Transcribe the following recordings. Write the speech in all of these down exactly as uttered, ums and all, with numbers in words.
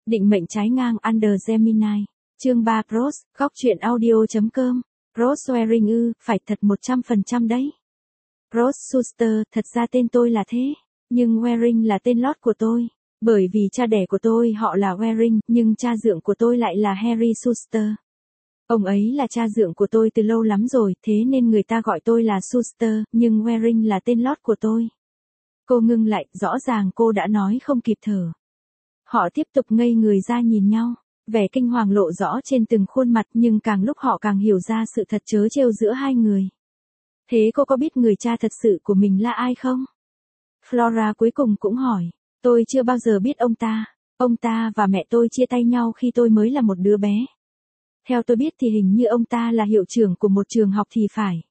Định mệnh trái ngang Under Gemini. Chương ba Cross, góc truyện audio.com. Cross Swearing ư, phải thật một trăm phần trăm đấy. Cross Schuster, thật ra tên tôi là thế. Nhưng Waring là tên lót của tôi. Bởi vì cha đẻ của tôi họ là Waring, nhưng cha dượng của tôi lại là Harry Schuster. Ông ấy là cha dượng của tôi từ lâu lắm rồi, thế nên người ta gọi tôi là Schuster, nhưng Waring là tên lót của tôi. Cô ngưng lại, rõ ràng cô đã nói không kịp thở. Họ tiếp tục ngây người ra nhìn nhau, vẻ kinh hoàng lộ rõ trên từng khuôn mặt, nhưng càng lúc họ càng hiểu ra sự thật trớ trêu giữa hai người. Thế cô có biết người cha thật sự của mình là ai không? Flora cuối cùng cũng hỏi. Tôi chưa bao giờ biết ông ta. Ông ta và mẹ tôi chia tay nhau khi tôi mới là một đứa bé. Theo tôi biết thì hình như ông ta là hiệu trưởng của một trường học thì phải.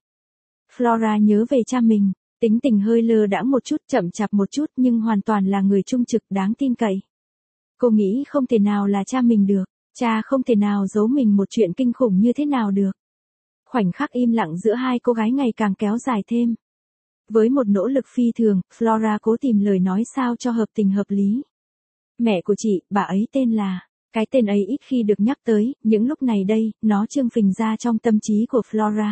Flora nhớ về cha mình, tính tình hơi lơ đãng một chút, chậm chạp một chút, nhưng hoàn toàn là người trung trực, đáng tin cậy. Cô nghĩ không thể nào là cha mình được, cha không thể nào giấu mình một chuyện kinh khủng như thế nào được. Khoảnh khắc im lặng giữa hai cô gái ngày càng kéo dài thêm. Với một nỗ lực phi thường, Flora cố tìm lời nói sao cho hợp tình hợp lý. Mẹ của chị, bà ấy tên là... Cái tên ấy ít khi được nhắc tới, những lúc này đây, nó trương phình ra trong tâm trí của Flora.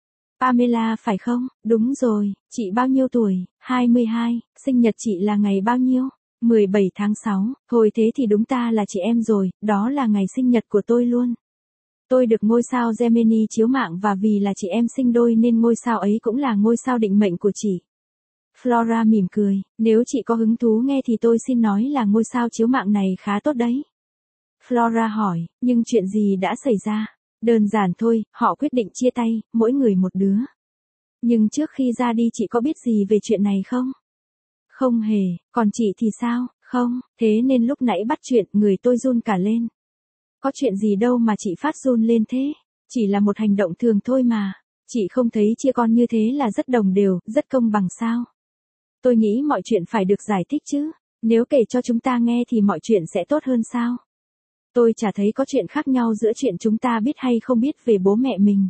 Pamela phải không? Đúng rồi, chị bao nhiêu tuổi? hai mươi hai, sinh nhật chị là ngày bao nhiêu? mười bảy tháng sáu, thôi thế thì đúng ta là chị em rồi, đó là ngày sinh nhật của tôi luôn. Tôi được ngôi sao Gemini chiếu mạng và vì là chị em sinh đôi nên ngôi sao ấy cũng là ngôi sao định mệnh của chị. Flora mỉm cười, nếu chị có hứng thú nghe thì tôi xin nói là ngôi sao chiếu mạng này khá tốt đấy. Flora hỏi, nhưng chuyện gì đã xảy ra? Đơn giản thôi, họ quyết định chia tay, mỗi người một đứa. Nhưng trước khi ra đi chị có biết gì về chuyện này không? Không hề, còn chị thì sao? Không, thế nên lúc nãy bắt chuyện, người tôi run cả lên. Có chuyện gì đâu mà chị phát run lên thế? Chỉ là một hành động thường thôi mà. Chị không thấy chia con như thế là rất đồng đều, rất công bằng sao? Tôi nghĩ mọi chuyện phải được giải thích chứ. Nếu kể cho chúng ta nghe thì mọi chuyện sẽ tốt hơn sao? Tôi chả thấy có chuyện khác nhau giữa chuyện chúng ta biết hay không biết về bố mẹ mình.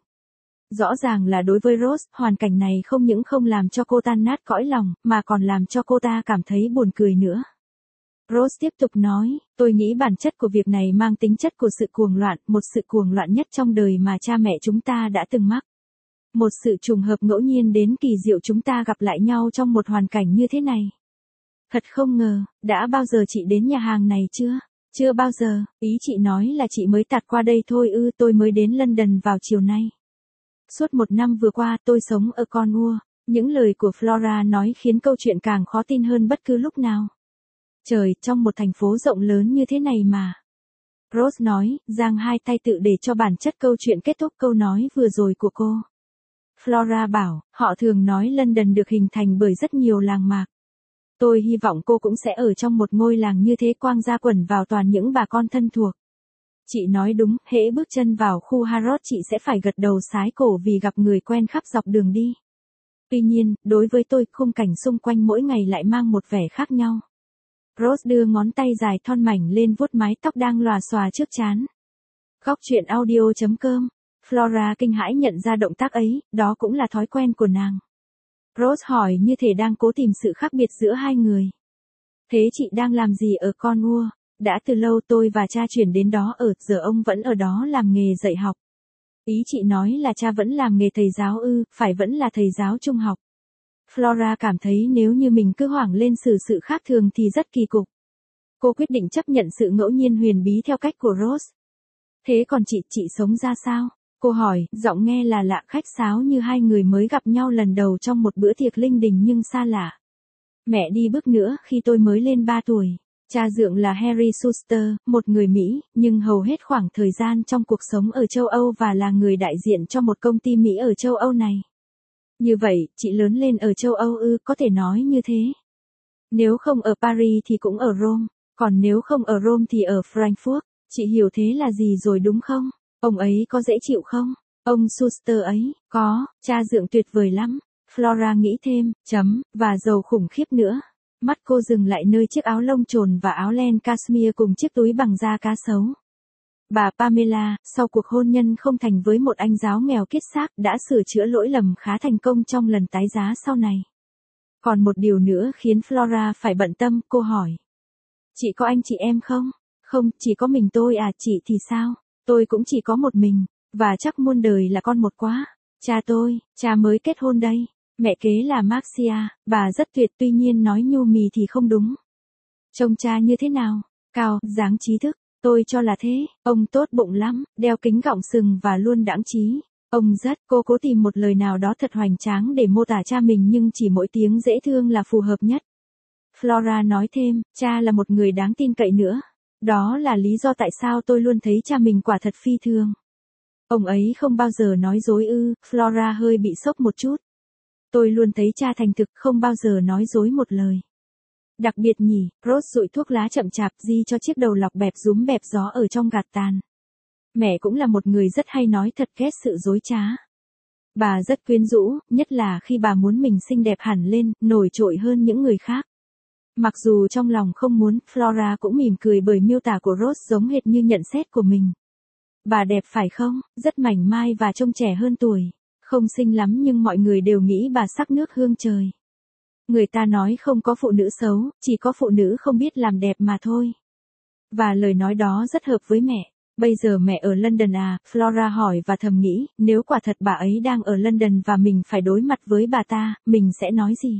Rõ ràng là đối với Rose, hoàn cảnh này không những không làm cho cô tan nát cõi lòng, mà còn làm cho cô ta cảm thấy buồn cười nữa. Rose tiếp tục nói, tôi nghĩ bản chất của việc này mang tính chất của sự cuồng loạn, một sự cuồng loạn nhất trong đời mà cha mẹ chúng ta đã từng mắc. Một sự trùng hợp ngẫu nhiên đến kỳ diệu chúng ta gặp lại nhau trong một hoàn cảnh như thế này. Thật không ngờ, đã bao giờ chị đến nhà hàng này chưa? Chưa bao giờ, ý chị nói là chị mới tạt qua đây thôi ư, tôi mới đến London vào chiều nay. Suốt một năm vừa qua tôi sống ở Cornwall, những lời của Flora nói khiến câu chuyện càng khó tin hơn bất cứ lúc nào. Trời, trong một thành phố rộng lớn như thế này mà. Rose nói, giang hai tay tự để cho bản chất câu chuyện kết thúc câu nói vừa rồi của cô. Flora bảo, họ thường nói London được hình thành bởi rất nhiều làng mạc. Tôi hy vọng cô cũng sẽ ở trong một ngôi làng như thế, quang gia quẩn vào toàn những bà con thân thuộc. Chị nói đúng, hễ bước chân vào khu Harrods chị sẽ phải gật đầu sái cổ vì gặp người quen khắp dọc đường đi. Tuy nhiên, đối với tôi, khung cảnh xung quanh mỗi ngày lại mang một vẻ khác nhau. Rose đưa ngón tay dài thon mảnh lên vuốt mái tóc đang lòa xòa trước trán. Góc truyện audio.com. Flora kinh hãi nhận ra động tác ấy, đó cũng là thói quen của nàng. Rose hỏi như thể đang cố tìm sự khác biệt giữa hai người. Thế chị đang làm gì ở Cornwall? Đã từ lâu tôi và cha chuyển đến đó ở, giờ ông vẫn ở đó làm nghề dạy học. Ý chị nói là cha vẫn làm nghề thầy giáo ư, phải vẫn là thầy giáo trung học. Flora cảm thấy nếu như mình cứ hoảng lên xử sự khác thường thì rất kỳ cục. Cô quyết định chấp nhận sự ngẫu nhiên huyền bí theo cách của Rose. Thế còn chị, chị sống ra sao? Cô hỏi, giọng nghe là lạ khách sáo như hai người mới gặp nhau lần đầu trong một bữa tiệc linh đình nhưng xa lạ. Mẹ đi bước nữa khi tôi mới lên ba tuổi. Cha dượng là Harry Schuster, một người Mỹ, nhưng hầu hết khoảng thời gian trong cuộc sống ở châu Âu và là người đại diện cho một công ty Mỹ ở châu Âu này. Như vậy, chị lớn lên ở châu Âu ư, có thể nói như thế. Nếu không ở Paris thì cũng ở Rome, còn nếu không ở Rome thì ở Frankfurt. Chị hiểu thế là gì rồi đúng không? Ông ấy có dễ chịu không? Ông Schuster ấy, có, cha dượng tuyệt vời lắm. Flora nghĩ thêm, chấm, và giàu khủng khiếp nữa. Mắt cô dừng lại nơi chiếc áo lông trồn và áo len cashmere cùng chiếc túi bằng da cá sấu. Bà Pamela, sau cuộc hôn nhân không thành với một anh giáo nghèo kiết xác, đã sửa chữa lỗi lầm khá thành công trong lần tái giá sau này. Còn một điều nữa khiến Flora phải bận tâm, cô hỏi. Chị có anh chị em không? Không, chỉ có mình tôi à, chị thì sao? Tôi cũng chỉ có một mình, và chắc muôn đời là con một quá. Cha tôi, cha mới kết hôn đây. Mẹ kế là Marcia, bà rất tuyệt tuy nhiên nói nhu mì thì không đúng. Trông cha như thế nào? Cao, dáng trí thức. Tôi cho là thế, ông tốt bụng lắm, đeo kính gọng sừng và luôn đãng trí. Ông rất, cô cố tìm một lời nào đó thật hoành tráng để mô tả cha mình nhưng chỉ mỗi tiếng dễ thương là phù hợp nhất. Flora nói thêm, cha là một người đáng tin cậy nữa. Đó là lý do tại sao tôi luôn thấy cha mình quả thật phi thường. Ông ấy không bao giờ nói dối ư, Flora hơi bị sốc một chút. Tôi luôn thấy cha thành thực không bao giờ nói dối một lời. Đặc biệt nhỉ, Rose dụi thuốc lá chậm chạp di cho chiếc đầu lọc bẹp rúm bẹp gió ở trong gạt tàn. Mẹ cũng là một người rất hay nói thật ghét sự dối trá. Bà rất quyến rũ, nhất là khi bà muốn mình xinh đẹp hẳn lên, nổi trội hơn những người khác. Mặc dù trong lòng không muốn, Flora cũng mỉm cười bởi miêu tả của Rose giống hệt như nhận xét của mình. Bà đẹp phải không, rất mảnh mai và trông trẻ hơn tuổi. Không xinh lắm nhưng mọi người đều nghĩ bà sắc nước hương trời. Người ta nói không có phụ nữ xấu, chỉ có phụ nữ không biết làm đẹp mà thôi. Và lời nói đó rất hợp với mẹ. Bây giờ mẹ ở London à, Flora hỏi và thầm nghĩ, nếu quả thật bà ấy đang ở London và mình phải đối mặt với bà ta, mình sẽ nói gì?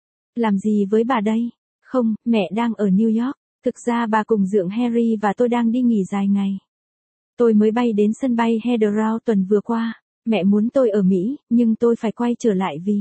Làm gì với bà đây? Không, mẹ đang ở New York. Thực ra bà cùng dượng Harry và tôi đang đi nghỉ dài ngày. Tôi mới bay đến sân bay Heathrow tuần vừa qua. Mẹ muốn tôi ở Mỹ, nhưng tôi phải quay trở lại vì...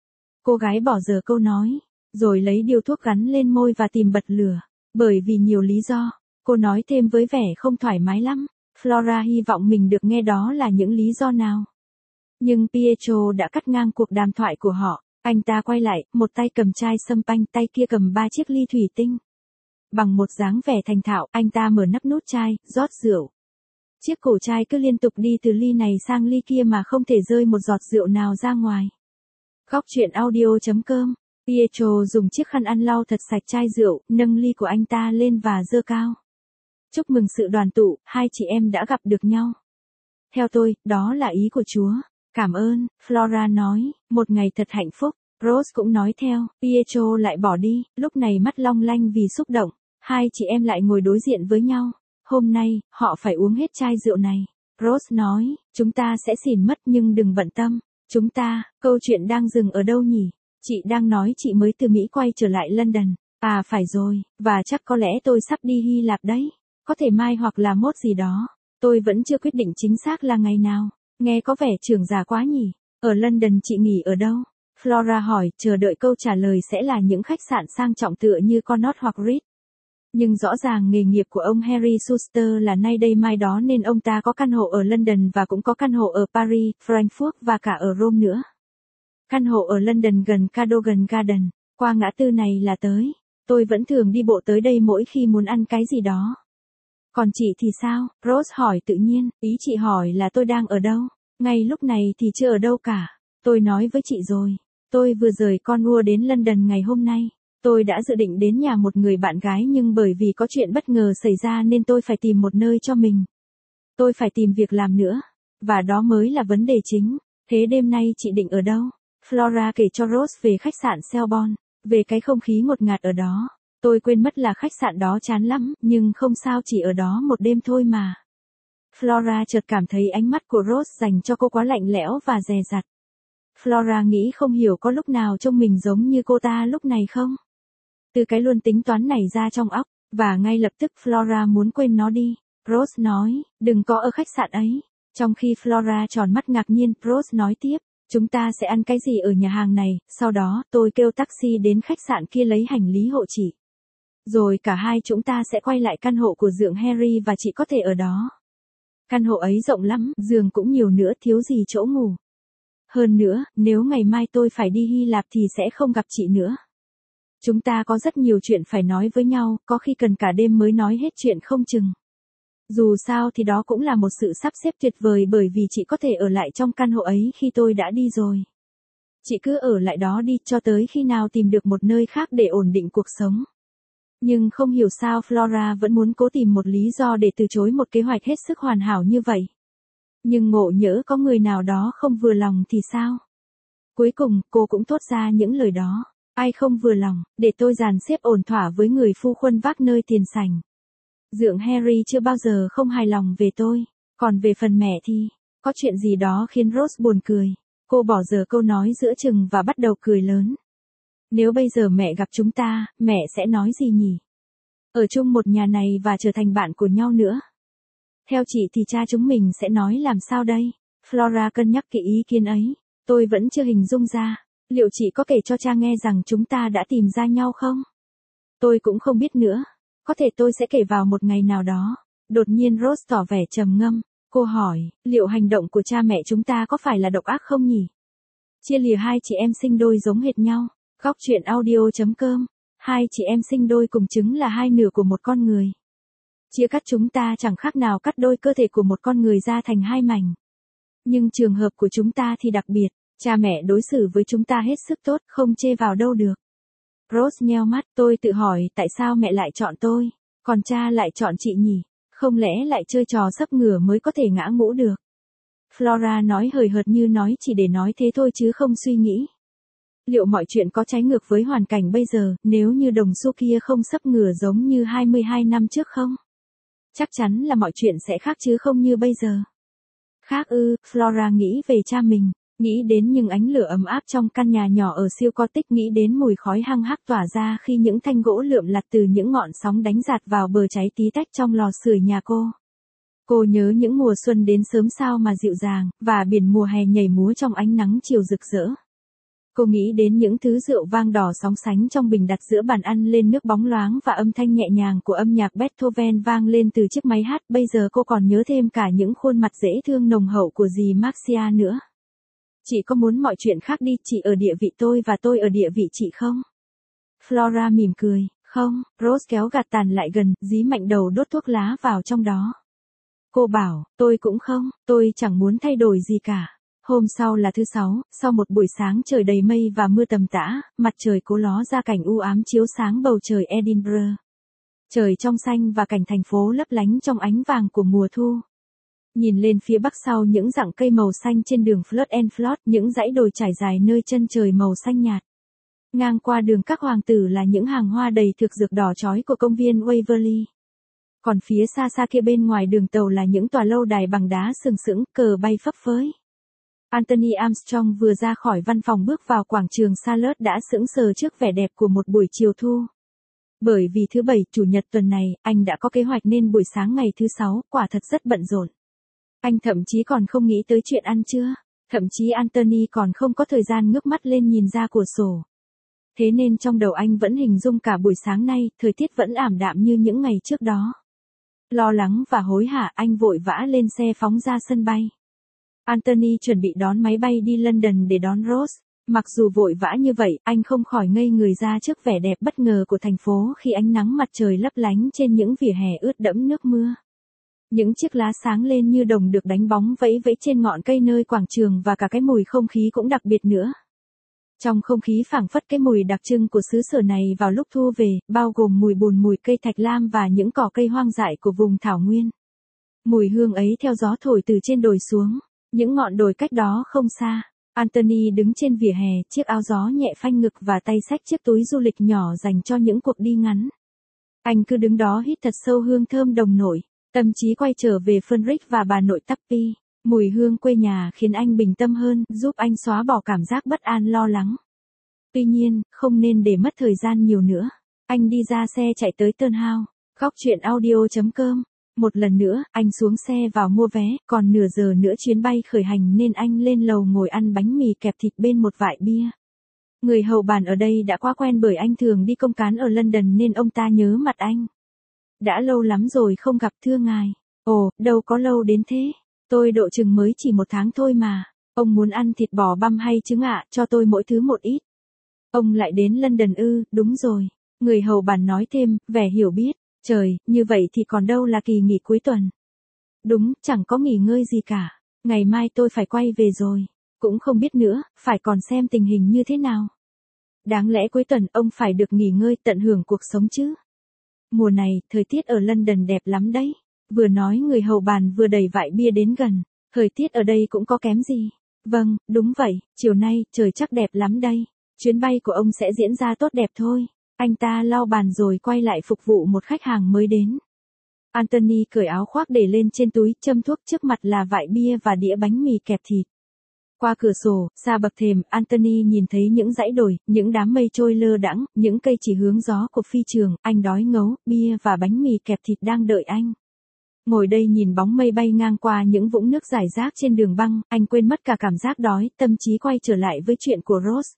Cô gái bỏ dở câu nói, rồi lấy điếu thuốc gắn lên môi và tìm bật lửa. Bởi vì nhiều lý do, cô nói thêm với vẻ không thoải mái lắm. Flora hy vọng mình được nghe đó là những lý do nào. Nhưng Pietro đã cắt ngang cuộc đàm thoại của họ. Anh ta quay lại, một tay cầm chai sâm panh, tay kia cầm ba chiếc ly thủy tinh. Bằng một dáng vẻ thành thạo, anh ta mở nắp nút chai, rót rượu. Chiếc cổ chai cứ liên tục đi từ ly này sang ly kia mà không thể rơi một giọt rượu nào ra ngoài. Góc truyện audio chấm com. Pietro dùng chiếc khăn ăn lau thật sạch chai rượu, nâng ly của anh ta lên và giơ cao. Chúc mừng sự đoàn tụ, hai chị em đã gặp được nhau. Theo tôi, đó là ý của Chúa. Cảm ơn, Flora nói, một ngày thật hạnh phúc. Rose cũng nói theo, Pietro lại bỏ đi, lúc này mắt long lanh vì xúc động. Hai chị em lại ngồi đối diện với nhau. Hôm nay, họ phải uống hết chai rượu này. Rose nói, chúng ta sẽ xỉn mất nhưng đừng bận tâm. Chúng ta, câu chuyện đang dừng ở đâu nhỉ? Chị đang nói chị mới từ Mỹ quay trở lại London. À phải rồi, và chắc có lẽ tôi sắp đi Hy Lạp đấy. Có thể mai hoặc là mốt gì đó. Tôi vẫn chưa quyết định chính xác là ngày nào. Nghe có vẻ trưởng già quá nhỉ? Ở London chị nghỉ ở đâu? Flora hỏi, chờ đợi câu trả lời sẽ là những khách sạn sang trọng tựa như Connaught hoặc Ritz. Nhưng rõ ràng nghề nghiệp của ông Harry Schuster là nay đây mai đó nên ông ta có căn hộ ở London và cũng có căn hộ ở Paris, Frankfurt và cả ở Rome nữa. Căn hộ ở London gần Cadogan Garden, qua ngã tư này là tới. Tôi vẫn thường đi bộ tới đây mỗi khi muốn ăn cái gì đó. Còn chị thì sao? Rose hỏi tự nhiên, ý chị hỏi là tôi đang ở đâu? Ngay lúc này thì chưa ở đâu cả. Tôi nói với chị rồi. Tôi vừa rời Cornwall đến London ngày hôm nay. Tôi đã dự định đến nhà một người bạn gái nhưng bởi vì có chuyện bất ngờ xảy ra nên tôi phải tìm một nơi cho mình. Tôi phải tìm việc làm nữa. Và đó mới là vấn đề chính. Thế đêm nay chị định ở đâu? Flora kể cho Rose về khách sạn Selborne, về cái không khí ngột ngạt ở đó. Tôi quên mất là khách sạn đó chán lắm, nhưng không sao chỉ ở đó một đêm thôi mà. Flora chợt cảm thấy ánh mắt của Rose dành cho cô quá lạnh lẽo và dè dặt. Flora nghĩ không hiểu có lúc nào trông mình giống như cô ta lúc này không? Từ cái luôn tính toán này ra trong óc, và ngay lập tức Flora muốn quên nó đi. Rose nói, đừng có ở khách sạn ấy. Trong khi Flora tròn mắt ngạc nhiên, Rose nói tiếp, chúng ta sẽ ăn cái gì ở nhà hàng này, sau đó tôi kêu taxi đến khách sạn kia lấy hành lý hộ chị. Rồi cả hai chúng ta sẽ quay lại căn hộ của dượng Harry và chị có thể ở đó. Căn hộ ấy rộng lắm, giường cũng nhiều nữa, thiếu gì chỗ ngủ. Hơn nữa, nếu ngày mai tôi phải đi Hy Lạp thì sẽ không gặp chị nữa. Chúng ta có rất nhiều chuyện phải nói với nhau, có khi cần cả đêm mới nói hết chuyện không chừng. Dù sao thì đó cũng là một sự sắp xếp tuyệt vời bởi vì chị có thể ở lại trong căn hộ ấy khi tôi đã đi rồi. Chị cứ ở lại đó đi cho tới khi nào tìm được một nơi khác để ổn định cuộc sống. Nhưng không hiểu sao Flora vẫn muốn cố tìm một lý do để từ chối một kế hoạch hết sức hoàn hảo như vậy. Nhưng ngộ nhỡ có người nào đó không vừa lòng thì sao? Cuối cùng, cô cũng thốt ra những lời đó. Ai không vừa lòng, để tôi dàn xếp ổn thỏa với người phu khuân vác nơi tiền sảnh. Dượng Harry chưa bao giờ không hài lòng về tôi. Còn về phần mẹ thì, có chuyện gì đó khiến Rose buồn cười. Cô bỏ dở câu nói giữa chừng và bắt đầu cười lớn. Nếu bây giờ mẹ gặp chúng ta, mẹ sẽ nói gì nhỉ? Ở chung một nhà này và trở thành bạn của nhau nữa. Theo chị thì cha chúng mình sẽ nói làm sao đây? Flora cân nhắc kỹ ý kiến ấy. Tôi vẫn chưa hình dung ra. Liệu chị có kể cho cha nghe rằng chúng ta đã tìm ra nhau không? Tôi cũng không biết nữa. Có thể tôi sẽ kể vào một ngày nào đó. Đột nhiên Rose tỏ vẻ trầm ngâm. Cô hỏi, liệu hành động của cha mẹ chúng ta có phải là độc ác không nhỉ? Chia lìa hai chị em sinh đôi giống hệt nhau. Góc truyện audio.com. Hai chị em sinh đôi cùng chứng là hai nửa của một con người. Chia cắt chúng ta chẳng khác nào cắt đôi cơ thể của một con người ra thành hai mảnh. Nhưng trường hợp của chúng ta thì đặc biệt. Cha mẹ đối xử với chúng ta hết sức tốt, không chê vào đâu được. Rose nheo mắt, tôi tự hỏi tại sao mẹ lại chọn tôi, còn cha lại chọn chị nhỉ? Không lẽ lại chơi trò sấp ngửa mới có thể ngã ngũ được? Flora nói hời hợt như nói chỉ để nói thế thôi chứ không suy nghĩ. Liệu mọi chuyện có trái ngược với hoàn cảnh bây giờ, nếu như đồng xu kia không sấp ngửa giống như hai mươi hai năm trước không? Chắc chắn là mọi chuyện sẽ khác chứ không như bây giờ. Khác ư, Flora nghĩ về cha mình, nghĩ đến những ánh lửa ấm áp trong căn nhà nhỏ ở siêu Cottage, nghĩ đến mùi khói hăng hắc tỏa ra khi những thanh gỗ lượm lặt từ những ngọn sóng đánh giạt vào bờ cháy tí tách trong lò sưởi nhà cô. Cô nhớ những mùa xuân đến sớm sao mà dịu dàng, và biển mùa hè nhảy múa trong ánh nắng chiều rực rỡ. Cô nghĩ đến những thứ rượu vang đỏ sóng sánh trong bình đặt giữa bàn ăn lên nước bóng loáng và âm thanh nhẹ nhàng của âm nhạc Beethoven vang lên từ chiếc máy hát. Bây giờ cô còn nhớ thêm cả những khuôn mặt dễ thương nồng hậu của dì Marcia nữa. Chị có muốn mọi chuyện khác đi, chị ở địa vị tôi và tôi ở địa vị chị không? Flora mỉm cười, không. Rose kéo gạt tàn lại gần, dí mạnh đầu đốt thuốc lá vào trong đó. Cô bảo, tôi cũng không, tôi chẳng muốn thay đổi gì cả. Hôm sau là thứ sáu, sau một buổi sáng trời đầy mây và mưa tầm tã, mặt trời cố ló ra cảnh u ám chiếu sáng bầu trời Edinburgh. Trời trong xanh và cảnh thành phố lấp lánh trong ánh vàng của mùa thu. Nhìn lên phía bắc sau những rặng cây màu xanh trên đường Flood and Flood, những dãy đồi trải dài nơi chân trời màu xanh nhạt. Ngang qua đường các hoàng tử là những hàng hoa đầy thực dược đỏ chói của công viên Waverley. Còn phía xa xa kia bên ngoài đường tàu là những tòa lâu đài bằng đá sừng sững, cờ bay phấp phới. Anthony Armstrong vừa ra khỏi văn phòng bước vào quảng trường Charlotte đã sững sờ trước vẻ đẹp của một buổi chiều thu. Bởi vì thứ bảy, chủ nhật tuần này, anh đã có kế hoạch nên buổi sáng ngày thứ sáu, quả thật rất bận rộn. Anh thậm chí còn không nghĩ tới chuyện ăn trưa, thậm chí Anthony còn không có thời gian ngước mắt lên nhìn ra cửa sổ. Thế nên trong đầu anh vẫn hình dung cả buổi sáng nay, thời tiết vẫn ảm đạm như những ngày trước đó. Lo lắng và hối hả, anh vội vã lên xe phóng ra sân bay. Anthony chuẩn bị đón máy bay đi London để đón Rose. Mặc dù vội vã như vậy, anh không khỏi ngây người ra trước vẻ đẹp bất ngờ của thành phố khi ánh nắng mặt trời lấp lánh trên những vỉa hè ướt đẫm nước mưa. Những chiếc lá sáng lên như đồng được đánh bóng vẫy vẫy trên ngọn cây nơi quảng trường, và cả cái mùi không khí cũng đặc biệt nữa. Trong không khí phảng phất cái mùi đặc trưng của xứ sở này vào lúc thu về, bao gồm mùi bùn, mùi cây thạch lam và những cỏ cây hoang dại của vùng thảo nguyên. Mùi hương ấy theo gió thổi từ trên đồi xuống, những ngọn đồi cách đó không xa. Anthony đứng trên vỉa hè, chiếc áo gió nhẹ phanh ngực và tay xách chiếc túi du lịch nhỏ dành cho những cuộc đi ngắn. Anh cứ đứng đó hít thật sâu hương thơm đồng nội, tâm trí quay trở về Fenric và bà nội Tuppy. Mùi hương quê nhà khiến anh bình tâm hơn, giúp anh xóa bỏ cảm giác bất an lo lắng. Tuy nhiên, không nên để mất thời gian nhiều nữa. Anh đi ra xe chạy tới Turnhouse. Góc truyện audio.com. Một lần nữa, anh xuống xe vào mua vé, còn nửa giờ nữa chuyến bay khởi hành nên anh lên lầu ngồi ăn bánh mì kẹp thịt bên một vại bia. Người hầu bàn ở đây đã quá quen bởi anh thường đi công cán ở London nên ông ta nhớ mặt anh. Đã lâu lắm rồi không gặp, thưa ngài. Ồ, đâu có lâu đến thế. Tôi độ chừng mới chỉ một tháng thôi mà. Ông muốn ăn thịt bò băm hay trứng ạ, cho tôi mỗi thứ một ít. Ông lại đến London ư? Đúng rồi. Người hầu bàn nói thêm, vẻ hiểu biết. Trời, như vậy thì còn đâu là kỳ nghỉ cuối tuần. Đúng, chẳng có nghỉ ngơi gì cả. Ngày mai tôi phải quay về rồi. Cũng không biết nữa, phải còn xem tình hình như thế nào. Đáng lẽ cuối tuần ông phải được nghỉ ngơi, tận hưởng cuộc sống chứ. Mùa này, thời tiết ở London đẹp lắm đấy. Vừa nói người hầu bàn vừa đẩy vại bia đến gần. Thời tiết ở đây cũng có kém gì. Vâng, đúng vậy, chiều nay, trời chắc đẹp lắm đây. Chuyến bay của ông sẽ diễn ra tốt đẹp thôi. Anh ta lau bàn rồi quay lại phục vụ một khách hàng mới đến. Anthony cởi áo khoác để lên trên túi, châm thuốc, trước mặt là vại bia và đĩa bánh mì kẹp thịt. Qua cửa sổ, xa bậc thềm, Anthony nhìn thấy những dãy đồi, những đám mây trôi lơ đãng, những cây chỉ hướng gió của phi trường, anh đói ngấu, bia và bánh mì kẹp thịt đang đợi anh. Ngồi đây nhìn bóng mây bay ngang qua những vũng nước rải rác trên đường băng, anh quên mất cả cảm giác đói, tâm trí quay trở lại với chuyện của Rose.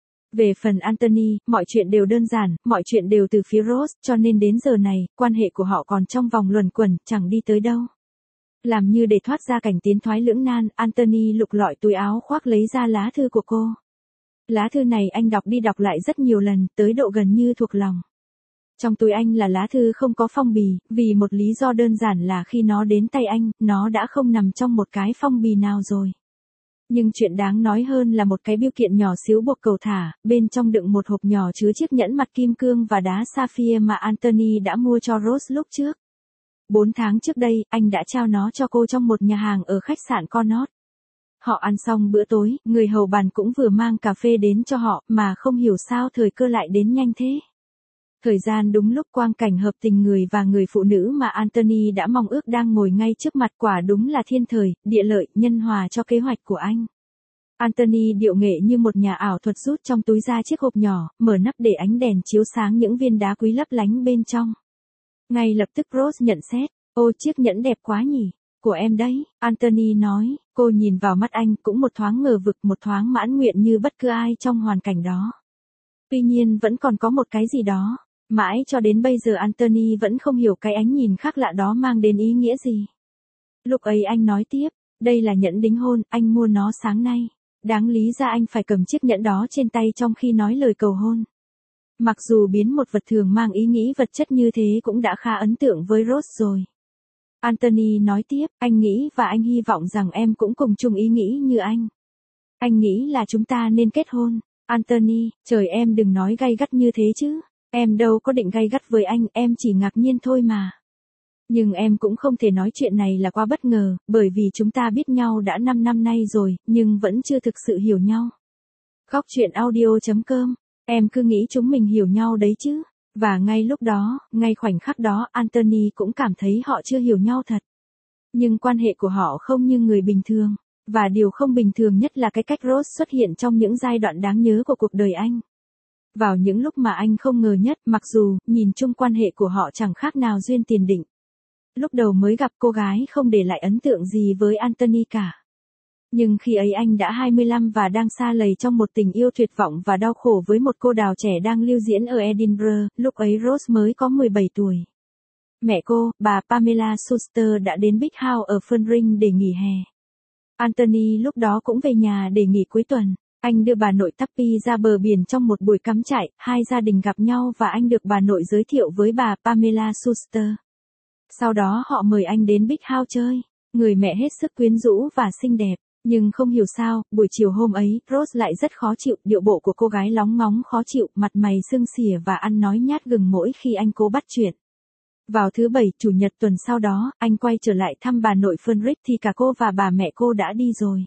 Về phần Anthony, mọi chuyện đều đơn giản, mọi chuyện đều từ phía Rose, cho nên đến giờ này, quan hệ của họ còn trong vòng luẩn quẩn, chẳng đi tới đâu. Làm như để thoát ra cảnh tiến thoái lưỡng nan, Anthony lục lọi túi áo khoác lấy ra lá thư của cô. Lá thư này anh đọc đi đọc lại rất nhiều lần, tới độ gần như thuộc lòng. Trong túi anh là lá thư không có phong bì, vì một lý do đơn giản là khi nó đến tay anh, nó đã không nằm trong một cái phong bì nào rồi. Nhưng chuyện đáng nói hơn là một cái bưu kiện nhỏ xíu buộc cầu thả, bên trong đựng một hộp nhỏ chứa chiếc nhẫn mặt kim cương và đá sapphire mà Anthony đã mua cho Rose lúc trước. Bốn tháng trước đây, anh đã trao nó cho cô trong một nhà hàng ở khách sạn Connaught. Họ ăn xong bữa tối, người hầu bàn cũng vừa mang cà phê đến cho họ, mà không hiểu sao thời cơ lại đến nhanh thế. Thời gian đúng lúc quang cảnh hợp tình người và người phụ nữ mà Anthony đã mong ước đang ngồi ngay trước mặt, quả đúng là thiên thời, địa lợi, nhân hòa cho kế hoạch của anh. Anthony điệu nghệ như một nhà ảo thuật rút trong túi ra chiếc hộp nhỏ, mở nắp để ánh đèn chiếu sáng những viên đá quý lấp lánh bên trong. Ngay lập tức Rose nhận xét, ô chiếc nhẫn đẹp quá nhỉ, của em đấy, Anthony nói, cô nhìn vào mắt anh cũng một thoáng ngờ vực, một thoáng mãn nguyện như bất cứ ai trong hoàn cảnh đó. Tuy nhiên vẫn còn có một cái gì đó, mãi cho đến bây giờ Anthony vẫn không hiểu cái ánh nhìn khác lạ đó mang đến ý nghĩa gì. Lúc ấy anh nói tiếp, đây là nhẫn đính hôn, anh mua nó sáng nay. Đáng lý ra anh phải cầm chiếc nhẫn đó trên tay trong khi nói lời cầu hôn. Mặc dù biến một vật thường mang ý nghĩ vật chất như thế cũng đã khá ấn tượng với Rose rồi. Anthony nói tiếp, anh nghĩ và anh hy vọng rằng em cũng cùng chung ý nghĩ như anh. Anh nghĩ là chúng ta nên kết hôn. Anthony, trời em đừng nói gay gắt như thế chứ. Em đâu có định gay gắt với anh, em chỉ ngạc nhiên thôi mà. Nhưng em cũng không thể nói chuyện này là quá bất ngờ, bởi vì chúng ta biết nhau đã năm năm nay rồi, nhưng vẫn chưa thực sự hiểu nhau. Góc truyện audio chấm com, em cứ nghĩ chúng mình hiểu nhau đấy chứ. Và ngay lúc đó, ngay khoảnh khắc đó, Anthony cũng cảm thấy họ chưa hiểu nhau thật. Nhưng quan hệ của họ không như người bình thường. Và điều không bình thường nhất là cái cách Rose xuất hiện trong những giai đoạn đáng nhớ của cuộc đời anh. Vào những lúc mà anh không ngờ nhất, mặc dù, nhìn chung quan hệ của họ chẳng khác nào duyên tiền định. Lúc đầu mới gặp cô gái không để lại ấn tượng gì với Anthony cả. Nhưng khi ấy anh đã hai mươi lăm và đang sa lầy trong một tình yêu tuyệt vọng và đau khổ với một cô đào trẻ đang lưu diễn ở Edinburgh, lúc ấy Rose mới có mười bảy tuổi. Mẹ cô, bà Pamela Schuster đã đến Big House ở Fernring để nghỉ hè. Anthony lúc đó cũng về nhà để nghỉ cuối tuần. Anh đưa bà nội Tappy ra bờ biển trong một buổi cắm trại, hai gia đình gặp nhau và anh được bà nội giới thiệu với bà Pamela Schuster. Sau đó họ mời anh đến Big House chơi. Người mẹ hết sức quyến rũ và xinh đẹp. Nhưng không hiểu sao, buổi chiều hôm ấy, Rose lại rất khó chịu, điệu bộ của cô gái lóng ngóng khó chịu, mặt mày sưng xỉa và ăn nói nhát gừng mỗi khi anh cố bắt chuyện. Vào thứ bảy, chủ nhật tuần sau đó, anh quay trở lại thăm bà nội Fenric thì cả cô và bà mẹ cô đã đi rồi.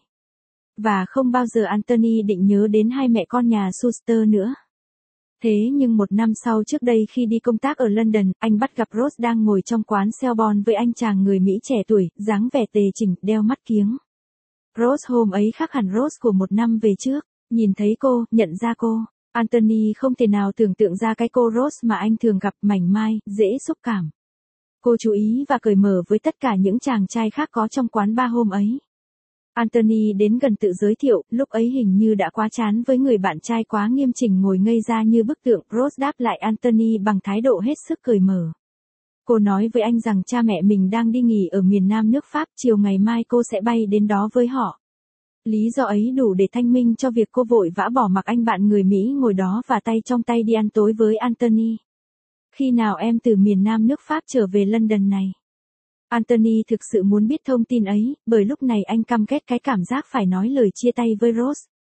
Và không bao giờ Anthony định nhớ đến hai mẹ con nhà Schuster nữa. Thế nhưng một năm sau trước đây khi đi công tác ở London, anh bắt gặp Rose đang ngồi trong quán Selborne với anh chàng người Mỹ trẻ tuổi, dáng vẻ tề chỉnh, đeo mắt kiếng. Rose hôm ấy khác hẳn Rose của một năm về trước, nhìn thấy cô, nhận ra cô. Anthony không thể nào tưởng tượng ra cái cô Rose mà anh thường gặp, mảnh mai, dễ xúc cảm. Cô chú ý và cởi mở với tất cả những chàng trai khác có trong quán bar hôm ấy. Anthony đến gần tự giới thiệu, lúc ấy hình như đã quá chán với người bạn trai quá nghiêm chỉnh ngồi ngây ra như bức tượng. Rose đáp lại Anthony bằng thái độ hết sức cởi mở. Cô nói với anh rằng cha mẹ mình đang đi nghỉ ở miền nam nước Pháp, chiều ngày mai cô sẽ bay đến đó với họ. Lý do ấy đủ để thanh minh cho việc cô vội vã bỏ mặc anh bạn người Mỹ ngồi đó và tay trong tay đi ăn tối với Anthony. Khi nào em từ miền nam nước Pháp trở về London này? Anthony thực sự muốn biết thông tin ấy, bởi lúc này anh căm ghét cái cảm giác phải nói lời chia tay với Rose.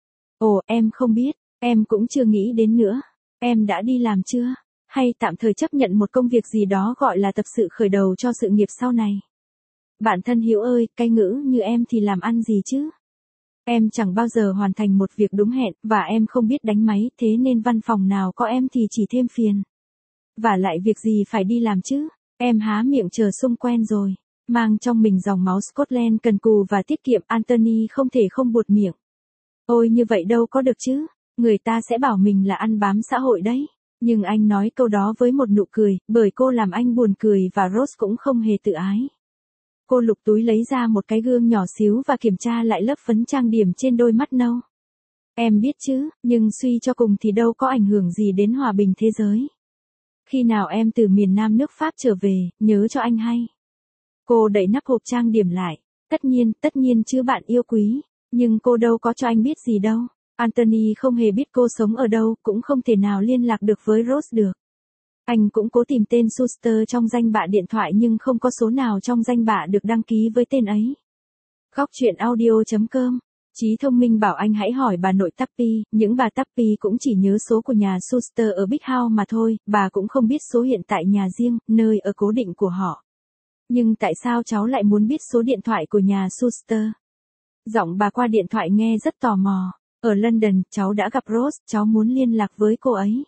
Ồ, em không biết, em cũng chưa nghĩ đến nữa. Em đã đi làm chưa? Hay tạm thời chấp nhận một công việc gì đó gọi là tập sự khởi đầu cho sự nghiệp sau này? Bạn thân Hiếu ơi, cay ngữ như em thì làm ăn gì chứ? Em chẳng bao giờ hoàn thành một việc đúng hẹn, và em không biết đánh máy, thế nên văn phòng nào có em thì chỉ thêm phiền. Và lại việc gì phải đi làm chứ? Em há miệng chờ sung quen rồi. Mang trong mình dòng máu Scotland cần cù và tiết kiệm, Anthony không thể không buột miệng. Ôi như vậy đâu có được chứ, người ta sẽ bảo mình là ăn bám xã hội đấy. Nhưng anh nói câu đó với một nụ cười, bởi cô làm anh buồn cười và Rose cũng không hề tự ái. Cô lục túi lấy ra một cái gương nhỏ xíu và kiểm tra lại lớp phấn trang điểm trên đôi mắt nâu. Em biết chứ, nhưng suy cho cùng thì đâu có ảnh hưởng gì đến hòa bình thế giới. Khi nào em từ miền Nam nước Pháp trở về, nhớ cho anh hay. Cô đậy nắp hộp trang điểm lại. Tất nhiên, tất nhiên chứ bạn yêu quý. Nhưng cô đâu có cho anh biết gì đâu. Anthony không hề biết cô sống ở đâu, cũng không thể nào liên lạc được với Rose được. Anh cũng cố tìm tên Schuster trong danh bạ điện thoại nhưng không có số nào trong danh bạ được đăng ký với tên ấy. Góc chuyện audio chấm com. Trí thông minh bảo anh hãy hỏi bà nội Tappy, những bà Tappy cũng chỉ nhớ số của nhà Schuster ở Big House mà thôi, bà cũng không biết số hiện tại nhà riêng, nơi ở cố định của họ. Nhưng tại sao cháu lại muốn biết số điện thoại của nhà Schuster? Giọng bà qua điện thoại nghe rất tò mò. Ở London, cháu đã gặp Rose, cháu muốn liên lạc với cô ấy.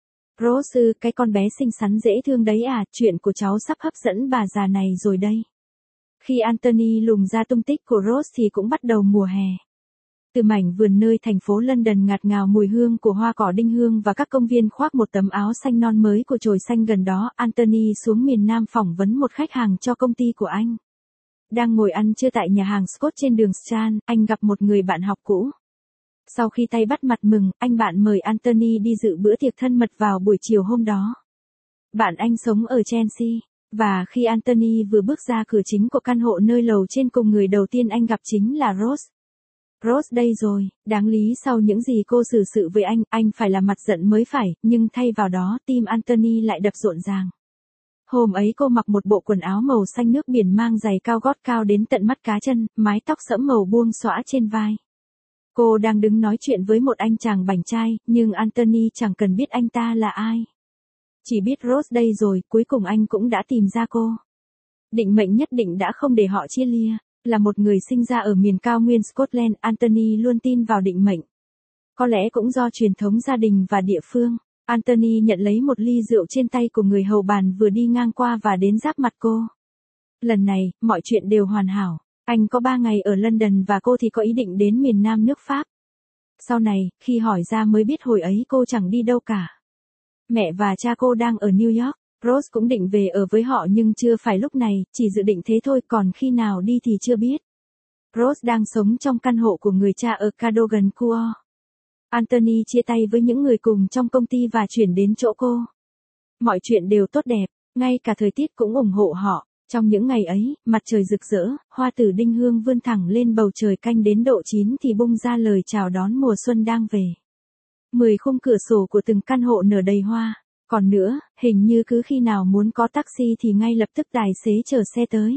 Rose ư, cái con bé xinh xắn dễ thương đấy à, chuyện của cháu sắp hấp dẫn bà già này rồi đây. Khi Anthony lùng ra tung tích của Rose thì cũng bắt đầu mùa hè. Từ mảnh vườn nơi thành phố London ngạt ngào mùi hương của hoa cỏ đinh hương và các công viên khoác một tấm áo xanh non mới của chồi xanh gần đó, Anthony xuống miền Nam phỏng vấn một khách hàng cho công ty của anh. Đang ngồi ăn trưa tại nhà hàng Scott trên đường Strand, anh gặp một người bạn học cũ. Sau khi tay bắt mặt mừng, anh bạn mời Anthony đi dự bữa tiệc thân mật vào buổi chiều hôm đó. Bạn anh sống ở Chelsea, và khi Anthony vừa bước ra cửa chính của căn hộ nơi lầu trên cùng, người đầu tiên anh gặp chính là Rose. Rose đây rồi, đáng lý sau những gì cô xử sự với anh, anh phải là mặt giận mới phải, nhưng thay vào đó tim Anthony lại đập rộn ràng. Hôm ấy cô mặc một bộ quần áo màu xanh nước biển mang giày cao gót cao đến tận mắt cá chân, mái tóc sẫm màu buông xõa trên vai. Cô đang đứng nói chuyện với một anh chàng bảnh trai, nhưng Anthony chẳng cần biết anh ta là ai. Chỉ biết Rose đây rồi, cuối cùng anh cũng đã tìm ra cô. Định mệnh nhất định đã không để họ chia lia. Là một người sinh ra ở miền cao nguyên Scotland, Anthony luôn tin vào định mệnh. Có lẽ cũng do truyền thống gia đình và địa phương, Anthony nhận lấy một ly rượu trên tay của người hầu bàn vừa đi ngang qua và đến giáp mặt cô. Lần này, mọi chuyện đều hoàn hảo. Anh có ba ngày ở London và cô thì có ý định đến miền Nam nước Pháp. Sau này, khi hỏi ra mới biết hồi ấy cô chẳng đi đâu cả. Mẹ và cha cô đang ở New York. Rose cũng định về ở với họ nhưng chưa phải lúc này, chỉ dự định thế thôi, còn khi nào đi thì chưa biết. Rose đang sống trong căn hộ của người cha ở Cadogan Court. Anthony chia tay với những người cùng trong công ty và chuyển đến chỗ cô. Mọi chuyện đều tốt đẹp, ngay cả thời tiết cũng ủng hộ họ. Trong những ngày ấy, mặt trời rực rỡ, hoa tử đinh hương vươn thẳng lên bầu trời, canh đến độ chín thì bung ra lời chào đón mùa xuân đang về. Mười khung cửa sổ của từng căn hộ nở đầy hoa. Còn nữa, hình như cứ khi nào muốn có taxi thì ngay lập tức tài xế chở xe tới.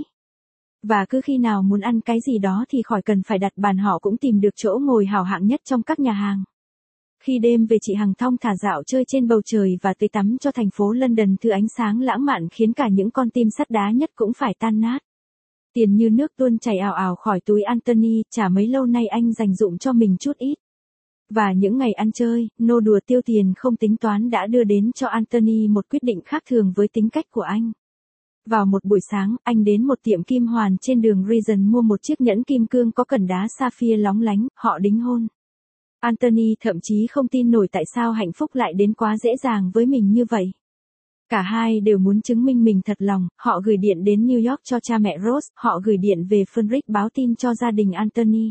Và cứ khi nào muốn ăn cái gì đó thì khỏi cần phải đặt bàn, họ cũng tìm được chỗ ngồi hào hạng nhất trong các nhà hàng. Khi đêm về, chị Hằng thong thả dạo chơi trên bầu trời và tưới tắm cho thành phố London thứ ánh sáng lãng mạn khiến cả những con tim sắt đá nhất cũng phải tan nát. Tiền như nước tuôn chảy ào ào khỏi túi Anthony, chả mấy lâu nay anh dành dụm cho mình chút ít. Và những ngày ăn chơi, nô đùa tiêu tiền không tính toán đã đưa đến cho Anthony một quyết định khác thường với tính cách của anh. Vào một buổi sáng, anh đến một tiệm kim hoàn trên đường Regent mua một chiếc nhẫn kim cương có cần đá sapphire lóng lánh, họ đính hôn. Anthony thậm chí không tin nổi tại sao hạnh phúc lại đến quá dễ dàng với mình như vậy. Cả hai đều muốn chứng minh mình thật lòng, họ gửi điện đến New York cho cha mẹ Rose, họ gửi điện về Fenric báo tin cho gia đình Anthony.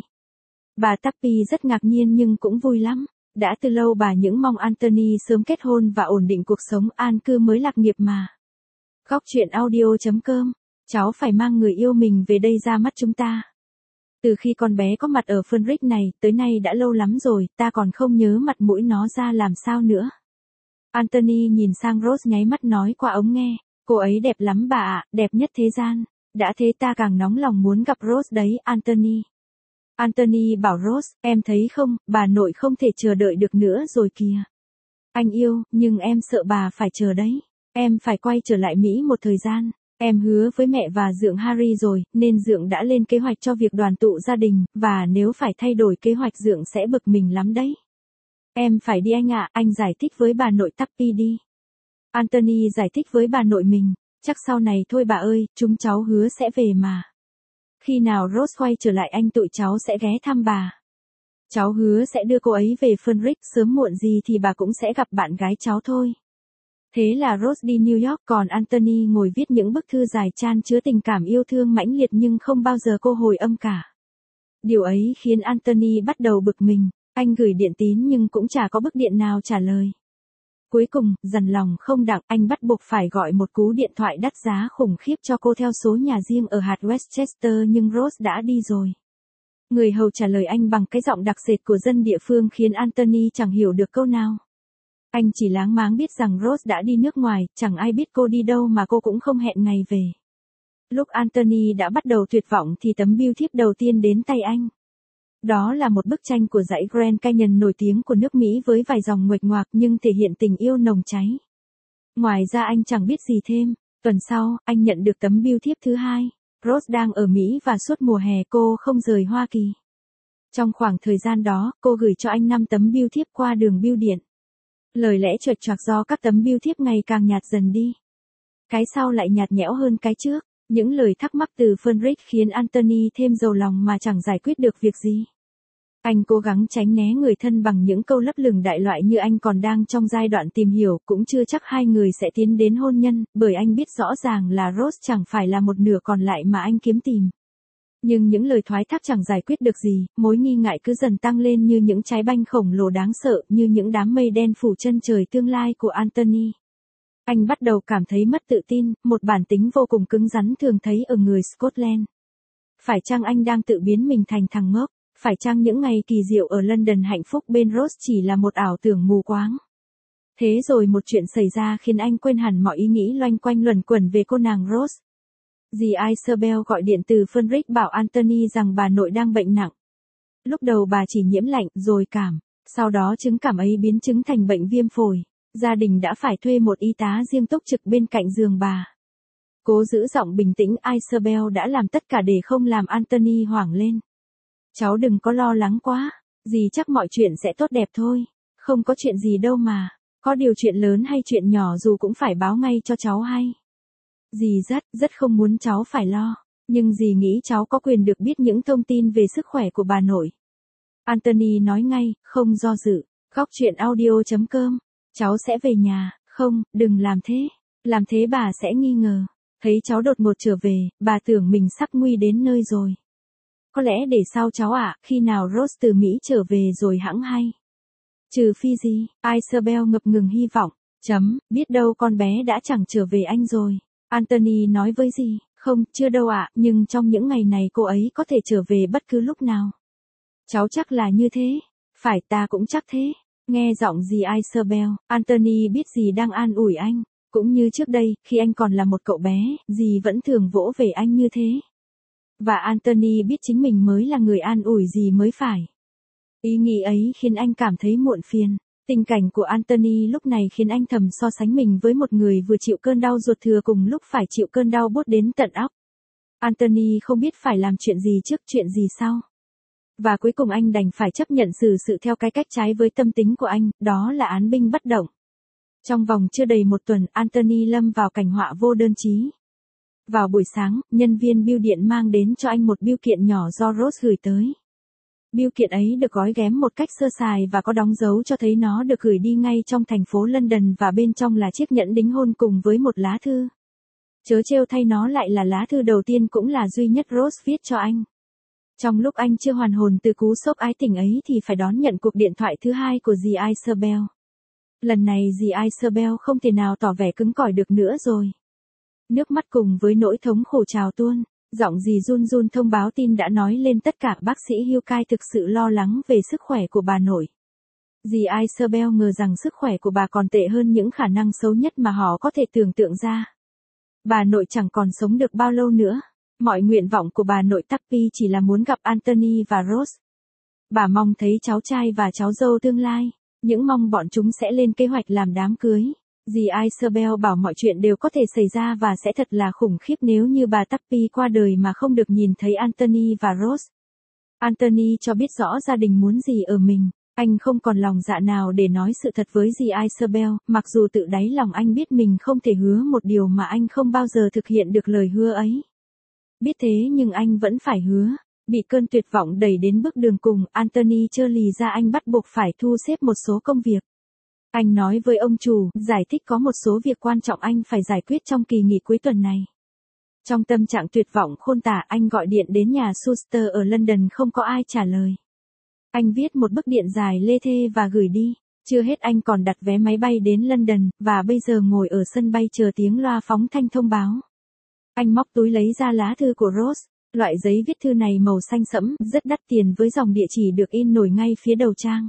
Bà Tappy rất ngạc nhiên nhưng cũng vui lắm. Đã từ lâu bà những mong Anthony sớm kết hôn và ổn định cuộc sống, an cư mới lạc nghiệp mà. Góc chuyện audio chấm com. Cháu phải mang người yêu mình về đây ra mắt chúng ta. Từ khi con bé có mặt ở Fenric này, tới nay đã lâu lắm rồi, ta còn không nhớ mặt mũi nó ra làm sao nữa. Anthony nhìn sang Rose nháy mắt nói qua ống nghe. Cô ấy đẹp lắm bà ạ, đẹp nhất thế gian. Đã thế ta càng nóng lòng muốn gặp Rose đấy, Anthony. Anthony bảo Rose, em thấy không, bà nội không thể chờ đợi được nữa rồi kìa. Anh yêu, nhưng em sợ bà phải chờ đấy. Em phải quay trở lại Mỹ một thời gian. Em hứa với mẹ và dượng Harry rồi, nên dượng đã lên kế hoạch cho việc đoàn tụ gia đình, và nếu phải thay đổi kế hoạch dượng sẽ bực mình lắm đấy. Em phải đi anh ạ, anh giải thích với bà nội Tappy đi. Anthony giải thích với bà nội mình. Chắc sau này thôi bà ơi, chúng cháu hứa sẽ về mà. Khi nào Rose quay trở lại anh tụi cháu sẽ ghé thăm bà. Cháu hứa sẽ đưa cô ấy về Fenric, sớm muộn gì thì bà cũng sẽ gặp bạn gái cháu thôi. Thế là Rose đi New York, còn Anthony ngồi viết những bức thư dài chan chứa tình cảm yêu thương mãnh liệt nhưng không bao giờ cô hồi âm cả. Điều ấy khiến Anthony bắt đầu bực mình, anh gửi điện tín nhưng cũng chả có bức điện nào trả lời. Cuối cùng, dằn lòng không đặng, anh bắt buộc phải gọi một cú điện thoại đắt giá khủng khiếp cho cô theo số nhà riêng ở hạt Westchester nhưng Rose đã đi rồi. Người hầu trả lời anh bằng cái giọng đặc sệt của dân địa phương khiến Anthony chẳng hiểu được câu nào. Anh chỉ láng máng biết rằng Rose đã đi nước ngoài, chẳng ai biết cô đi đâu mà cô cũng không hẹn ngày về. Lúc Anthony đã bắt đầu tuyệt vọng thì tấm bưu thiếp đầu tiên đến tay anh. Đó là một bức tranh của dãy Grand Canyon nổi tiếng của nước Mỹ với vài dòng nguệch ngoạc nhưng thể hiện tình yêu nồng cháy. Ngoài ra anh chẳng biết gì thêm. Tuần sau, anh nhận được tấm bưu thiếp thứ hai. Rose đang ở Mỹ và suốt mùa hè cô không rời Hoa Kỳ. Trong khoảng thời gian đó, cô gửi cho anh năm tấm bưu thiếp qua đường bưu điện. Lời lẽ chệch choạc do các tấm bưu thiếp ngày càng nhạt dần đi. Cái sau lại nhạt nhẽo hơn cái trước. Những lời thắc mắc từ Fenric khiến Anthony thêm dầu lòng mà chẳng giải quyết được việc gì. Anh cố gắng tránh né người thân bằng những câu lấp lửng đại loại như anh còn đang trong giai đoạn tìm hiểu, cũng chưa chắc hai người sẽ tiến đến hôn nhân, bởi anh biết rõ ràng là Rose chẳng phải là một nửa còn lại mà anh kiếm tìm. Nhưng những lời thoái thác chẳng giải quyết được gì, mối nghi ngại cứ dần tăng lên như những trái banh khổng lồ đáng sợ, như những đám mây đen phủ chân trời tương lai của Anthony. Anh bắt đầu cảm thấy mất tự tin, một bản tính vô cùng cứng rắn thường thấy ở người Scotland. Phải chăng anh đang tự biến mình thành thằng ngốc? Phải chăng những ngày kỳ diệu ở London hạnh phúc bên Rose chỉ là một ảo tưởng mù quáng? Thế rồi một chuyện xảy ra khiến anh quên hẳn mọi ý nghĩ loanh quanh luẩn quẩn về cô nàng Rose. Dì Isabel gọi điện từ Fenric bảo Anthony rằng bà nội đang bệnh nặng. Lúc đầu bà chỉ nhiễm lạnh rồi cảm, sau đó chứng cảm ấy biến chứng thành bệnh viêm phổi. Gia đình đã phải thuê một y tá riêng túc trực bên cạnh giường bà. Cố giữ giọng bình tĩnh, Isabel đã làm tất cả để không làm Anthony hoảng lên. Cháu đừng có lo lắng quá, dì chắc mọi chuyện sẽ tốt đẹp thôi. Không có chuyện gì đâu mà, có điều chuyện lớn hay chuyện nhỏ dù cũng phải báo ngay cho cháu hay. Dì rất, rất không muốn cháu phải lo, nhưng dì nghĩ cháu có quyền được biết những thông tin về sức khỏe của bà nội. Anthony nói ngay, không do dự, góc chuyện audio chấm com. Cháu sẽ về nhà, không, đừng làm thế. Làm thế bà sẽ nghi ngờ. Thấy cháu đột ngột trở về, bà tưởng mình sắp nguy đến nơi rồi. Có lẽ để sau cháu ạ, khi nào Rose từ Mỹ trở về rồi hẵng hay. Trừ phi gì, Isabel ngập ngừng hy vọng. Chấm, biết đâu con bé đã chẳng trở về anh rồi. Anthony nói với dì, không, chưa đâu ạ, nhưng trong những ngày này cô ấy có thể trở về bất cứ lúc nào. Cháu chắc là như thế. Phải, ta cũng chắc thế. Nghe giọng dì Isabel, Anthony biết dì đang an ủi anh. Cũng như trước đây, khi anh còn là một cậu bé, dì vẫn thường vỗ về anh như thế. Và Anthony biết chính mình mới là người an ủi dì mới phải. Ý nghĩ ấy khiến anh cảm thấy muộn phiền. Tình cảnh của Anthony lúc này khiến anh thầm so sánh mình với một người vừa chịu cơn đau ruột thừa cùng lúc phải chịu cơn đau buốt đến tận óc. Anthony không biết phải làm chuyện gì trước chuyện gì sau. Và cuối cùng anh đành phải chấp nhận xử sự theo cái cách trái với tâm tính của anh, đó là án binh bất động. Trong vòng chưa đầy một tuần, Anthony lâm vào cảnh họa vô đơn chí. Vào buổi sáng, nhân viên bưu điện mang đến cho anh một bưu kiện nhỏ do Rose gửi tới. Bưu kiện ấy được gói ghém một cách sơ sài và có đóng dấu cho thấy nó được gửi đi ngay trong thành phố London và bên trong là chiếc nhẫn đính hôn cùng với một lá thư. Chớ trêu thay, nó lại là lá thư đầu tiên cũng là duy nhất Rose viết cho anh. Trong lúc anh chưa hoàn hồn từ cú sốc ái tình ấy thì phải đón nhận cuộc điện thoại thứ hai của dì Isabel. Lần này dì Isabel không thể nào tỏ vẻ cứng cỏi được nữa rồi. Nước mắt cùng với nỗi thống khổ trào tuôn, giọng dì run run thông báo tin đã nói lên tất cả. Bác sĩ Hugh thực sự lo lắng về sức khỏe của bà nội. Dì Isabel ngờ rằng sức khỏe của bà còn tệ hơn những khả năng xấu nhất mà họ có thể tưởng tượng ra. Bà nội chẳng còn sống được bao lâu nữa. Mọi nguyện vọng của bà nội Tappy chỉ là muốn gặp Anthony và Rose. Bà mong thấy cháu trai và cháu dâu tương lai. Những mong bọn chúng sẽ lên kế hoạch làm đám cưới. Dì Isabel bảo mọi chuyện đều có thể xảy ra và sẽ thật là khủng khiếp nếu như bà Tappy qua đời mà không được nhìn thấy Anthony và Rose. Anthony cho biết rõ gia đình muốn gì ở mình. Anh không còn lòng dạ nào để nói sự thật với dì Isabel, mặc dù tự đáy lòng anh biết mình không thể hứa một điều mà anh không bao giờ thực hiện được lời hứa ấy. Biết thế nhưng anh vẫn phải hứa. Bị cơn tuyệt vọng đẩy đến bước đường cùng, Anthony trơ lì ra anh bắt buộc phải thu xếp một số công việc. Anh nói với ông chủ, giải thích có một số việc quan trọng anh phải giải quyết trong kỳ nghỉ cuối tuần này. Trong tâm trạng tuyệt vọng khôn tả, anh gọi điện đến nhà Schuster ở London, không có ai trả lời. Anh viết một bức điện dài lê thê và gửi đi. Chưa hết anh còn đặt vé máy bay đến London, và bây giờ ngồi ở sân bay chờ tiếng loa phóng thanh thông báo. Anh móc túi lấy ra lá thư của Rose. Loại giấy viết thư này màu xanh sẫm, rất đắt tiền với dòng địa chỉ được in nổi ngay phía đầu trang.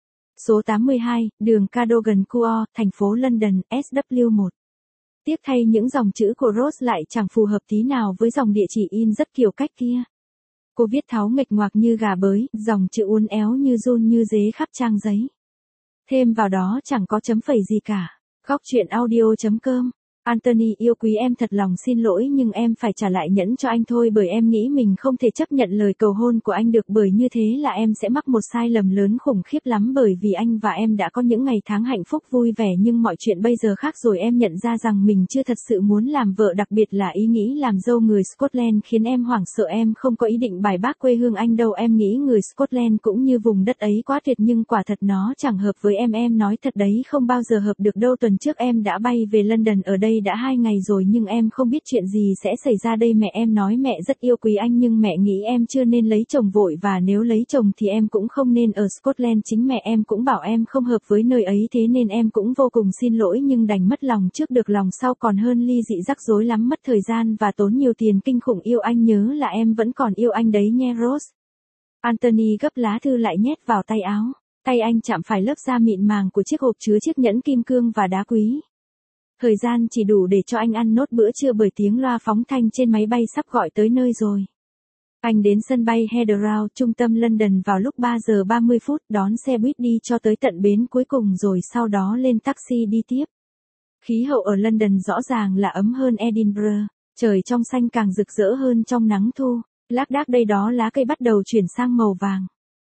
Số tám mươi hai, đường Cadogan Court, thành phố London, S W một. Tiếc thay những dòng chữ của Rose lại chẳng phù hợp tí nào với dòng địa chỉ in rất kiểu cách kia. Cô viết tháo nghịch ngoạc như gà bới, dòng chữ uốn éo như run như dế khắp trang giấy. Thêm vào đó chẳng có chấm phẩy gì cả. Góc chuyện audio chấm com. Anthony yêu quý em, thật lòng xin lỗi nhưng em phải trả lại nhẫn cho anh thôi, bởi em nghĩ mình không thể chấp nhận lời cầu hôn của anh được, bởi như thế là em sẽ mắc một sai lầm lớn khủng khiếp lắm, bởi vì anh và em đã có những ngày tháng hạnh phúc vui vẻ nhưng mọi chuyện bây giờ khác rồi. Em nhận ra rằng mình chưa thật sự muốn làm vợ, đặc biệt là ý nghĩ làm dâu người Scotland khiến em hoảng sợ. Em không có ý định bài bác quê hương anh đâu, em nghĩ người Scotland cũng như vùng đất ấy quá tuyệt nhưng quả thật nó chẳng hợp với em, em nói thật đấy, không bao giờ hợp được đâu. Tuần trước em đã bay về London, ở đây đã hai ngày rồi nhưng em không biết chuyện gì sẽ xảy ra đây. Mẹ em nói mẹ rất yêu quý anh nhưng mẹ nghĩ em chưa nên lấy chồng vội, và nếu lấy chồng thì em cũng không nên ở Scotland. Chính mẹ em cũng bảo em không hợp với nơi ấy, thế nên em cũng vô cùng xin lỗi nhưng đành mất lòng trước được lòng sau còn hơn ly dị, rắc rối lắm, mất thời gian và tốn nhiều tiền kinh khủng. Yêu anh, nhớ là em vẫn còn yêu anh đấy nhé Rose. Anthony gấp lá thư lại nhét vào tay áo. Tay anh chạm phải lớp da mịn màng của chiếc hộp chứa chiếc nhẫn kim cương và đá quý. Thời gian chỉ đủ để cho anh ăn nốt bữa trưa bởi tiếng loa phóng thanh trên máy bay sắp gọi tới nơi rồi. Anh đến sân bay Heathrow, trung tâm London vào lúc ba giờ ba mươi phút, đón xe buýt đi cho tới tận bến cuối cùng rồi sau đó lên taxi đi tiếp. Khí hậu ở London rõ ràng là ấm hơn Edinburgh, trời trong xanh càng rực rỡ hơn trong nắng thu, lác đác đây đó lá cây bắt đầu chuyển sang màu vàng.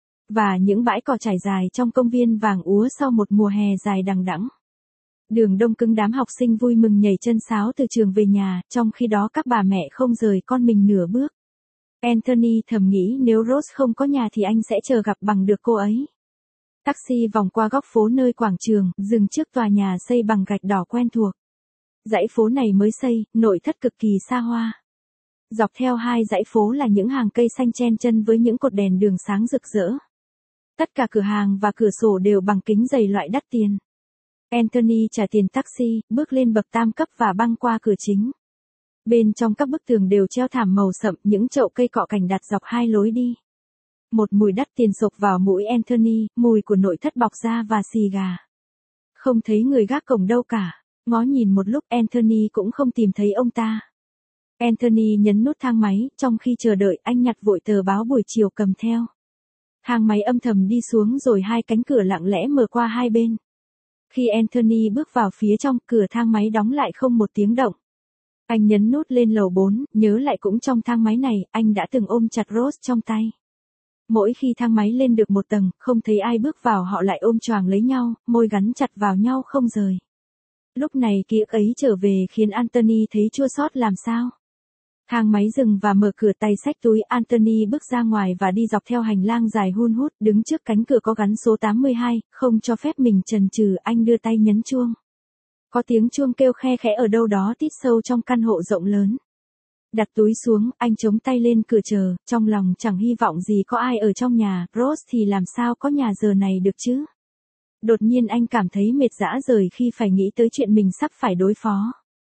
Và những bãi cỏ trải dài trong công viên vàng úa sau một mùa hè dài đằng đẵng. Đường đông cứng, đám học sinh vui mừng nhảy chân sáo từ trường về nhà, trong khi đó các bà mẹ không rời con mình nửa bước. Anthony thầm nghĩ nếu Rose không có nhà thì anh sẽ chờ gặp bằng được cô ấy. Taxi vòng qua góc phố nơi quảng trường, dừng trước tòa nhà xây bằng gạch đỏ quen thuộc. Dãy phố này mới xây, nội thất cực kỳ xa hoa. Dọc theo hai dãy phố là những hàng cây xanh chen chân với những cột đèn đường sáng rực rỡ. Tất cả cửa hàng và cửa sổ đều bằng kính dày loại đắt tiền. Anthony trả tiền taxi, bước lên bậc tam cấp và băng qua cửa chính. Bên trong các bức tường đều treo thảm màu sậm, những chậu cây cọ cảnh đặt dọc hai lối đi. Một mùi đắt tiền xộc vào mũi Anthony, mùi của nội thất bọc da và xì gà. Không thấy người gác cổng đâu cả, ngó nhìn một lúc Anthony cũng không tìm thấy ông ta. Anthony nhấn nút thang máy, trong khi chờ đợi anh nhặt vội tờ báo buổi chiều cầm theo. Thang máy âm thầm đi xuống rồi hai cánh cửa lặng lẽ mở qua hai bên. Khi Anthony bước vào phía trong, cửa thang máy đóng lại không một tiếng động. Anh nhấn nút lên lầu bốn, nhớ lại cũng trong thang máy này, anh đã từng ôm chặt Rose trong tay. Mỗi khi thang máy lên được một tầng, không thấy ai bước vào họ lại ôm choàng lấy nhau, môi gắn chặt vào nhau không rời. Lúc này ký ức ấy trở về khiến Anthony thấy chua xót làm sao. Thang máy dừng và mở cửa, tay xách túi, Anthony bước ra ngoài và đi dọc theo hành lang dài hun hút, đứng trước cánh cửa có gắn số tám mươi hai, không cho phép mình chần chừ, anh đưa tay nhấn chuông. Có tiếng chuông kêu khe khẽ ở đâu đó tít sâu trong căn hộ rộng lớn. Đặt túi xuống, anh chống tay lên cửa chờ, trong lòng chẳng hy vọng gì có ai ở trong nhà, Rose thì làm sao có nhà giờ này được chứ. Đột nhiên anh cảm thấy mệt rã rời khi phải nghĩ tới chuyện mình sắp phải đối phó.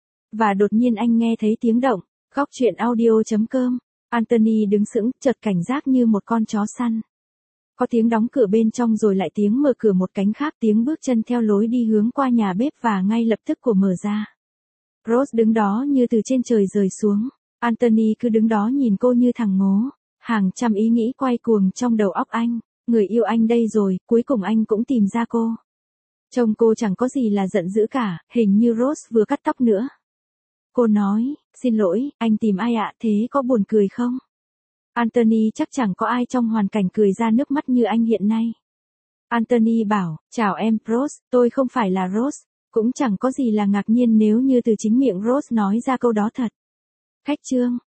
Và đột nhiên anh nghe thấy tiếng động. Góc chuyện audio chấm com. Anthony đứng sững, chợt cảnh giác như một con chó săn. Có tiếng đóng cửa bên trong rồi lại tiếng mở cửa một cánh khác, tiếng bước chân theo lối đi hướng qua nhà bếp và ngay lập tức của mở ra. Rose đứng đó như từ trên trời rơi xuống. Anthony cứ đứng đó nhìn cô như thằng ngố. Hàng trăm ý nghĩ quay cuồng trong đầu óc anh. Người yêu anh đây rồi, cuối cùng anh cũng tìm ra cô. Trông cô chẳng có gì là giận dữ cả, hình như Rose vừa cắt tóc nữa. Cô nói, xin lỗi, anh tìm ai ạ, thế có buồn cười không? Anthony chắc chẳng có ai trong hoàn cảnh cười ra nước mắt như anh hiện nay. Anthony bảo, chào em Rose, tôi không phải là Rose. Cũng chẳng có gì là ngạc nhiên nếu như từ chính miệng Rose nói ra câu đó thật. Khách trương.